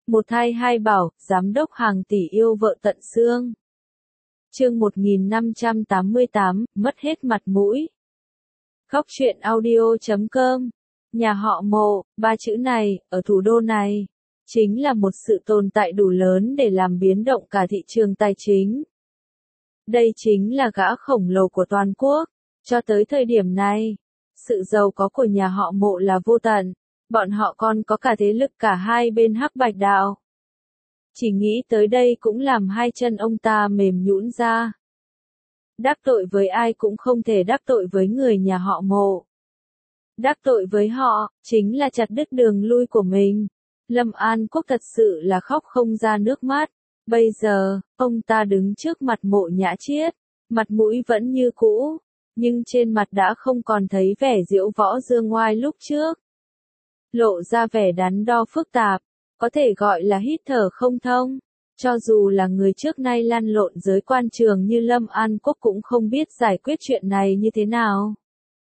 Một thai hai bảo, giám đốc hàng tỷ yêu vợ tận xương. Chương 1588, mất hết mặt mũi. Góc truyện audio.com. Nhà họ Mộ, ba chữ này, ở thủ đô này, chính là một sự tồn tại đủ lớn để làm biến động cả thị trường tài chính. Đây chính là gã khổng lồ của toàn quốc. Cho tới thời điểm này, sự giàu có của nhà họ Mộ là vô tận. Bọn họ còn có cả thế lực cả hai bên hắc bạch đạo. Chỉ nghĩ tới đây cũng làm hai chân ông ta mềm nhũn ra. Đắc tội với ai cũng không thể đắc tội với người nhà họ Mộ. Đắc tội với họ, chính là chặt đứt đường lui của mình. Lâm An Quốc thật sự là khóc không ra nước mắt. Bây giờ, ông ta đứng trước mặt Mộ Nhã Chiết, mặt mũi vẫn như cũ, nhưng trên mặt đã không còn thấy vẻ diễu võ dương ngoai lúc trước. Lộ ra vẻ đắn đo phức tạp, có thể gọi là hít thở không thông. Cho dù là người trước nay lăn lộn giới quan trường như Lâm An Quốc cũng không biết giải quyết chuyện này như thế nào.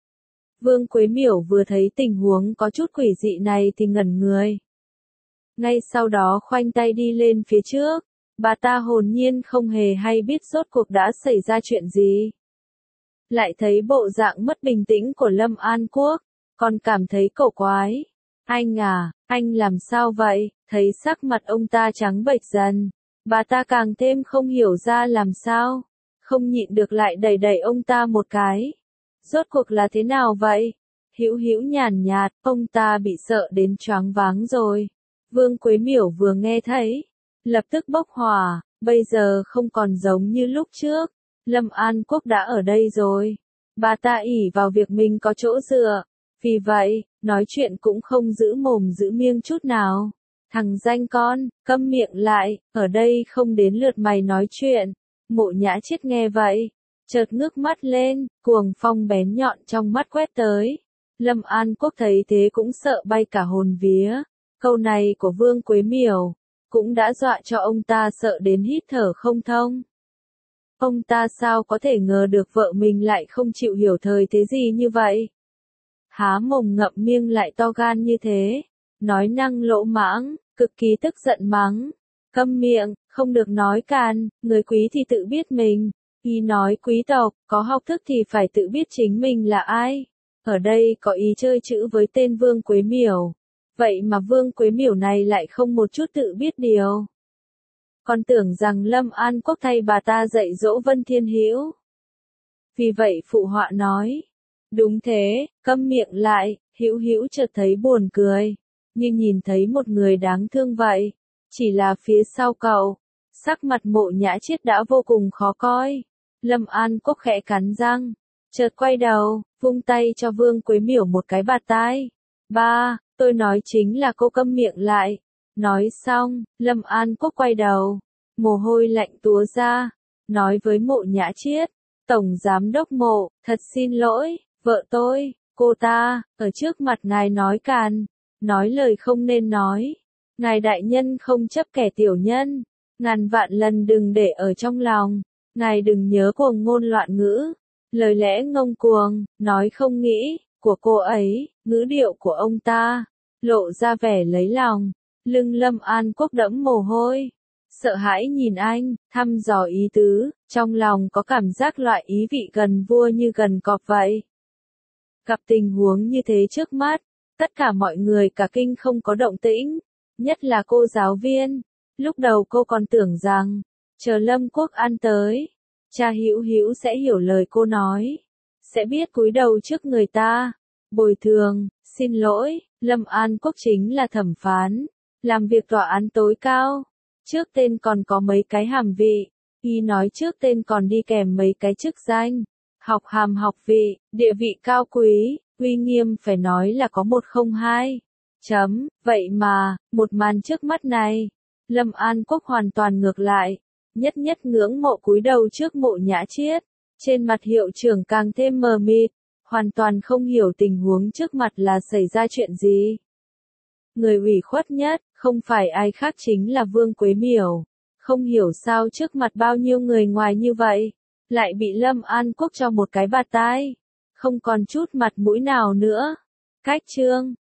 Vương Quế Miểu vừa thấy tình huống có chút quỷ dị này thì ngẩn người. Ngay sau đó khoanh tay đi lên phía trước, bà ta hồn nhiên không hề hay biết rốt cuộc đã xảy ra chuyện gì. Lại thấy bộ dạng mất bình tĩnh của Lâm An Quốc, còn cảm thấy cổ quái. Anh à, anh làm sao vậy? Thấy sắc mặt ông ta trắng bệch dần, bà ta càng thêm không hiểu ra làm sao, không nhịn được lại đẩy đẩy ông ta một cái. Rốt cuộc là thế nào vậy? Hữu Hữu nhàn nhạt, ông ta bị sợ đến choáng váng rồi. Vương Quế Miểu vừa nghe thấy, lập tức bốc hỏa, bây giờ không còn giống như lúc trước. Lâm An Quốc đã ở đây rồi. Bà ta ỷ vào việc mình có chỗ dựa. Vì vậy, nói chuyện cũng không giữ mồm giữ miệng chút nào. Thằng danh con, câm miệng lại, ở đây không đến lượt mày nói chuyện. Mộ Nhã Chiết nghe vậy, chợt ngước mắt lên, cuồng phong bén nhọn trong mắt quét tới. Lâm An Quốc thấy thế cũng sợ bay cả hồn vía. Câu này của Vương Quế Miểu cũng đã dọa cho ông ta sợ đến hít thở không thông. Ông ta sao có thể ngờ được vợ mình lại không chịu hiểu thời thế gì như vậy. Há mồm ngậm miệng lại to gan như thế, nói năng lỗ mãng, cực kỳ tức giận mắng. Câm miệng, không được nói càn, người quý thì tự biết mình. Y nói quý tộc, có học thức thì phải tự biết chính mình là ai. Ở đây có ý chơi chữ với tên Vương Quế Miểu. Vậy mà Vương Quế Miểu này lại không một chút tự biết điều. Còn tưởng rằng Lâm An Quốc thay bà ta dạy dỗ Vân Thiên Hữu. Vì vậy phụ họa nói. Đúng thế, câm miệng lại. Hữu Hữu chợt thấy buồn cười, như nhìn thấy một người đáng thương vậy. Chỉ là phía sau cậu, sắc mặt Mộ Nhã Chiết đã vô cùng khó coi. Lâm An Quốc khẽ cắn răng, chợt quay đầu, vung tay cho Vương Quế Miểu một cái bạt tai. Ba, tôi nói chính là cô câm miệng lại. Nói xong, Lâm An Quốc quay đầu, mồ hôi lạnh túa ra, nói với Mộ Nhã Chiết, Tổng Giám đốc Mộ, thật xin lỗi, vợ tôi, cô ta, ở trước mặt ngài nói càn, nói lời không nên nói. Ngài đại nhân không chấp kẻ tiểu nhân, ngàn vạn lần đừng để ở trong lòng, ngài đừng nhớ cuồng ngôn loạn ngữ, lời lẽ ngông cuồng, nói không nghĩ, của cô ấy, ngữ điệu của ông ta, lộ ra vẻ lấy lòng. Lưng Lâm An Quốc đẫm mồ hôi, sợ hãi nhìn anh, thăm dò ý tứ, trong lòng có cảm giác loại ý vị gần vua như gần cọp vậy. Gặp tình huống như thế trước mắt, tất cả mọi người cả kinh không có động tĩnh, nhất là cô giáo viên. Lúc đầu cô còn tưởng rằng, chờ Lâm Quốc An tới, cha Hữu Hữu sẽ hiểu lời cô nói, sẽ biết cúi đầu trước người ta, bồi thường, xin lỗi. Lâm An Quốc chính là thẩm phán, làm việc tòa án tối cao, trước tên còn có mấy cái hàm vị, y nói trước tên còn đi kèm mấy cái chức danh, học hàm học vị, địa vị cao quý, uy nghiêm phải nói là có 102. Vậy mà, một màn trước mắt này, Lâm An Quốc hoàn toàn ngược lại, nhất nhất ngưỡng mộ cúi đầu trước Mộ Nhã Chiết, trên mặt hiệu trưởng càng thêm mờ mịt, hoàn toàn không hiểu tình huống trước mặt là xảy ra chuyện gì. Người ủy khuất nhất, không phải ai khác chính là Vương Quế Miểu, không hiểu sao trước mặt bao nhiêu người ngoài như vậy, lại bị Lâm An Quốc cho một cái bạt tai, không còn chút mặt mũi nào nữa. Cách chương